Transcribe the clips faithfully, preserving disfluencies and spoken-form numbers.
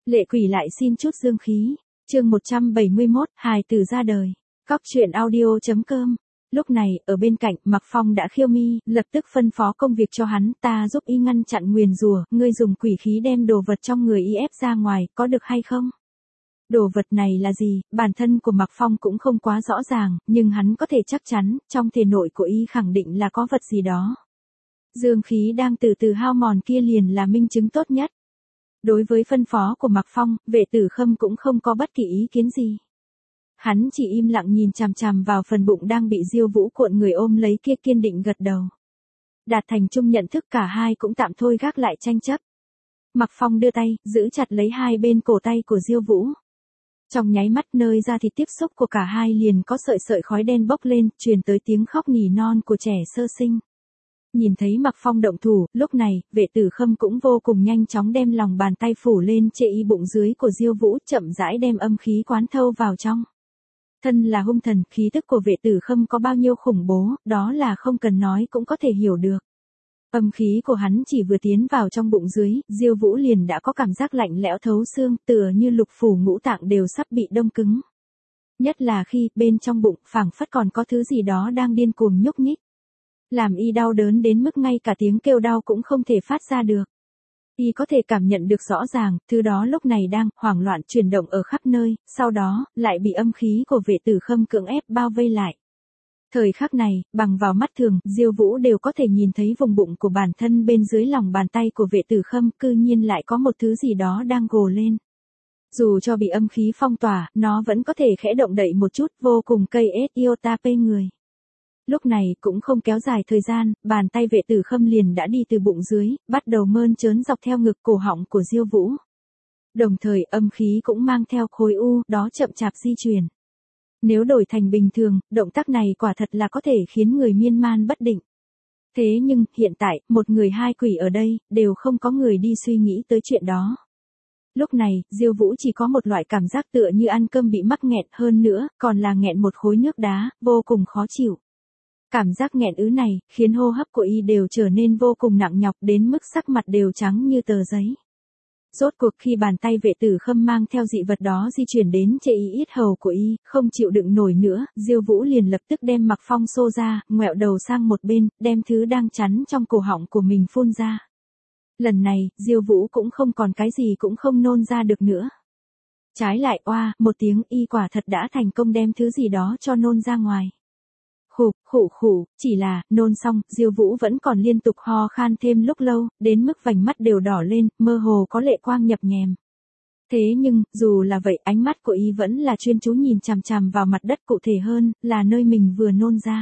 Lệ quỷ lại xin chút dương khí. Chương một trăm bảy mươi mốt, hài tử ra đời. Cóc truyện audio chấm com. Lúc này, ở bên cạnh, Mạc Phong đã khiêu mi, lập tức phân phó công việc cho hắn, ta giúp y ngăn chặn nguyền rủa, ngươi dùng quỷ khí đem đồ vật trong người y ép ra ngoài, có được hay không? Đồ vật này là gì, bản thân của Mạc Phong cũng không quá rõ ràng, nhưng hắn có thể chắc chắn, trong thể nội của y khẳng định là có vật gì đó. Dương khí đang từ từ hao mòn kia liền là minh chứng tốt nhất. Đối với phân phó của Mạc Phong, Vệ Tử Khâm cũng không có bất kỳ ý kiến gì. Hắn chỉ im lặng nhìn chằm chằm vào phần bụng đang bị Diêu Vũ cuộn người ôm lấy kia, kiên định gật đầu. Đạt thành chung nhận thức, cả hai cũng tạm thôi gác lại tranh chấp. Mạc Phong đưa tay, giữ chặt lấy hai bên cổ tay của Diêu Vũ. Trong nháy mắt, nơi da thịt tiếp xúc của cả hai liền có sợi sợi khói đen bốc lên, truyền tới tiếng khóc nỉ non của trẻ sơ sinh. Nhìn thấy Mạc Phong động thủ, lúc này, Vệ Tử Khâm cũng vô cùng nhanh chóng đem lòng bàn tay phủ lên trệ y bụng dưới của Diêu Vũ, chậm rãi đem âm khí quán thâu vào trong. Thân là hung thần, khí tức của Vệ Tử Khâm có bao nhiêu khủng bố, đó là không cần nói cũng có thể hiểu được. Âm khí của hắn chỉ vừa tiến vào trong bụng dưới, Diêu Vũ liền đã có cảm giác lạnh lẽo thấu xương, tựa như lục phủ ngũ tạng đều sắp bị đông cứng. Nhất là khi, bên trong bụng, phảng phất còn có thứ gì đó đang điên cuồng nhúc nhích. Làm y đau đớn đến mức ngay cả tiếng kêu đau cũng không thể phát ra được. Y có thể cảm nhận được rõ ràng, thứ đó lúc này đang hoảng loạn chuyển động ở khắp nơi, sau đó, lại bị âm khí của Vệ Tử Khâm cưỡng ép bao vây lại. Thời khắc này, bằng vào mắt thường, Diêu Vũ đều có thể nhìn thấy vùng bụng của bản thân bên dưới lòng bàn tay của Vệ Tử Khâm, cư nhiên lại có một thứ gì đó đang gồ lên. Dù cho bị âm khí phong tỏa, nó vẫn có thể khẽ động đậy một chút, vô cùng cây ết yêu ta pê người. Lúc này, cũng không kéo dài thời gian, bàn tay Vệ Tử Khâm liền đã đi từ bụng dưới, bắt đầu mơn trớn dọc theo ngực cổ họng của Diêu Vũ. Đồng thời, âm khí cũng mang theo khối u, đó chậm chạp di chuyển. Nếu đổi thành bình thường, động tác này quả thật là có thể khiến người miên man bất định. Thế nhưng, hiện tại, một người hai quỷ ở đây, đều không có người đi suy nghĩ tới chuyện đó. Lúc này, Diêu Vũ chỉ có một loại cảm giác tựa như ăn cơm bị mắc nghẹn, hơn nữa, còn là nghẹn một khối nước đá, vô cùng khó chịu. Cảm giác nghẹn ứ này, khiến hô hấp của y đều trở nên vô cùng nặng nhọc đến mức sắc mặt đều trắng như tờ giấy. Rốt cuộc khi bàn tay Vệ Tử Khâm mang theo dị vật đó di chuyển đến trệ y yết hầu của y, không chịu đựng nổi nữa, Diêu Vũ liền lập tức đem Mạc Phong xô ra, ngoẹo đầu sang một bên, đem thứ đang chắn trong cổ họng của mình phun ra. Lần này, Diêu Vũ cũng không còn cái gì cũng không nôn ra được nữa. Trái lại, oa, một tiếng, y quả thật đã thành công đem thứ gì đó cho nôn ra ngoài. Khụ, khụ khụ, chỉ là, nôn xong, Diêu Vũ vẫn còn liên tục ho khan thêm lúc lâu, đến mức vành mắt đều đỏ lên, mơ hồ có lệ quang nhập nhèm. Thế nhưng, dù là vậy, ánh mắt của y vẫn là chuyên chú nhìn chằm chằm vào mặt đất, cụ thể hơn, là nơi mình vừa nôn ra.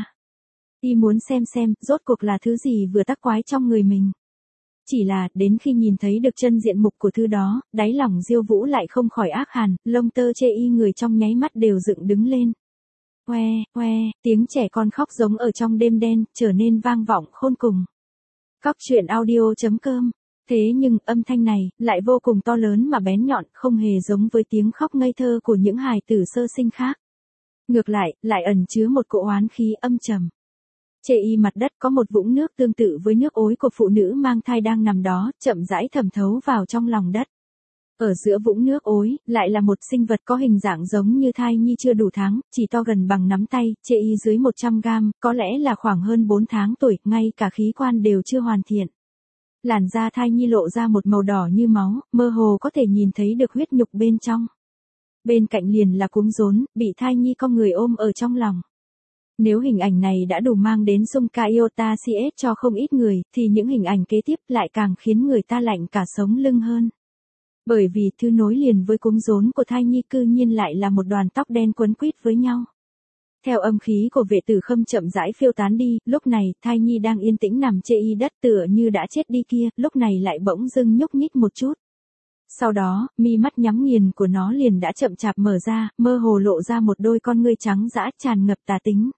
Y muốn xem xem, rốt cuộc là thứ gì vừa tắc quái trong người mình. Chỉ là, đến khi nhìn thấy được chân diện mục của thứ đó, đáy lòng Diêu Vũ lại không khỏi ác hàn, lông tơ chê y người trong nháy mắt đều dựng đứng lên. Oe, oe, tiếng trẻ con khóc giống ở trong đêm đen, trở nên vang vọng khôn cùng. Cóc truyện audio chấm com. Thế nhưng, âm thanh này, lại vô cùng to lớn mà bén nhọn, không hề giống với tiếng khóc ngây thơ của những hài tử sơ sinh khác. Ngược lại, lại ẩn chứa một cỗ oán khí âm trầm. Trệ y mặt đất có một vũng nước tương tự với nước ối của phụ nữ mang thai đang nằm đó, chậm rãi thẩm thấu vào trong lòng đất. Ở giữa vũng nước ối, lại là một sinh vật có hình dạng giống như thai nhi chưa đủ tháng, chỉ to gần bằng nắm tay, trệ y dưới một trăm gam, có lẽ là khoảng hơn bốn tháng tuổi, ngay cả khí quan đều chưa hoàn thiện. Làn da thai nhi lộ ra một màu đỏ như máu, mơ hồ có thể nhìn thấy được huyết nhục bên trong. Bên cạnh liền là cuống rốn, bị thai nhi con người ôm ở trong lòng. Nếu hình ảnh này đã đủ mang đến sung ca iota cs cho không ít người, thì những hình ảnh kế tiếp lại càng khiến người ta lạnh cả sống lưng hơn. Bởi vì thứ nối liền với cuống rốn của thai nhi cư nhiên lại là một đoàn tóc đen quấn quýt với nhau. Theo âm khí của Vệ Tử Khâm chậm rãi phiêu tán đi, lúc này, thai nhi đang yên tĩnh nằm trệ y đất tựa như đã chết đi kia, lúc này lại bỗng dưng nhúc nhích một chút. Sau đó, mi mắt nhắm nghiền của nó liền đã chậm chạp mở ra, mơ hồ lộ ra một đôi con ngươi trắng dã tràn ngập tà tính.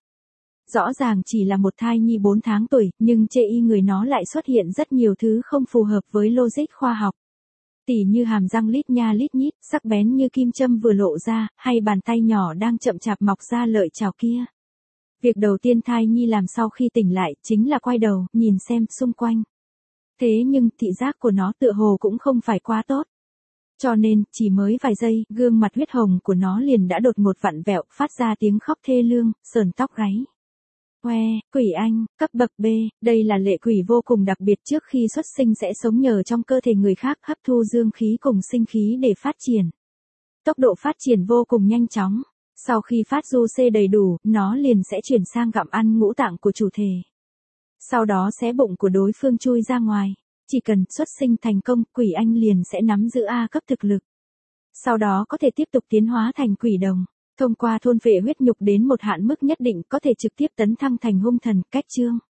Rõ ràng chỉ là một thai nhi bốn tháng tuổi, nhưng trệ y người nó lại xuất hiện rất nhiều thứ không phù hợp với logic khoa học. Tỉ như hàm răng lít nha lít nhít, sắc bén như kim châm vừa lộ ra, hay bàn tay nhỏ đang chậm chạp mọc ra lợi chảo kia. Việc đầu tiên thai nhi làm sau khi tỉnh lại, chính là quay đầu, nhìn xem xung quanh. Thế nhưng, thị giác của nó tựa hồ cũng không phải quá tốt. Cho nên, chỉ mới vài giây, gương mặt huyết hồng của nó liền đã đột ngột vặn vẹo, phát ra tiếng khóc thê lương, sờn tóc gáy. Oe, quỷ anh, cấp bậc B, đây là lệ quỷ vô cùng đặc biệt, trước khi xuất sinh sẽ sống nhờ trong cơ thể người khác, hấp thu dương khí cùng sinh khí để phát triển. Tốc độ phát triển vô cùng nhanh chóng. Sau khi phát du xê đầy đủ, nó liền sẽ chuyển sang gặm ăn ngũ tạng của chủ thể. Sau đó xé bụng của đối phương chui ra ngoài. Chỉ cần xuất sinh thành công, quỷ anh liền sẽ nắm giữ A cấp thực lực. Sau đó có thể tiếp tục tiến hóa thành quỷ đồng. Thông qua thôn phệ huyết nhục đến một hạn mức nhất định có thể trực tiếp tấn thăng thành hung thần, cách chương.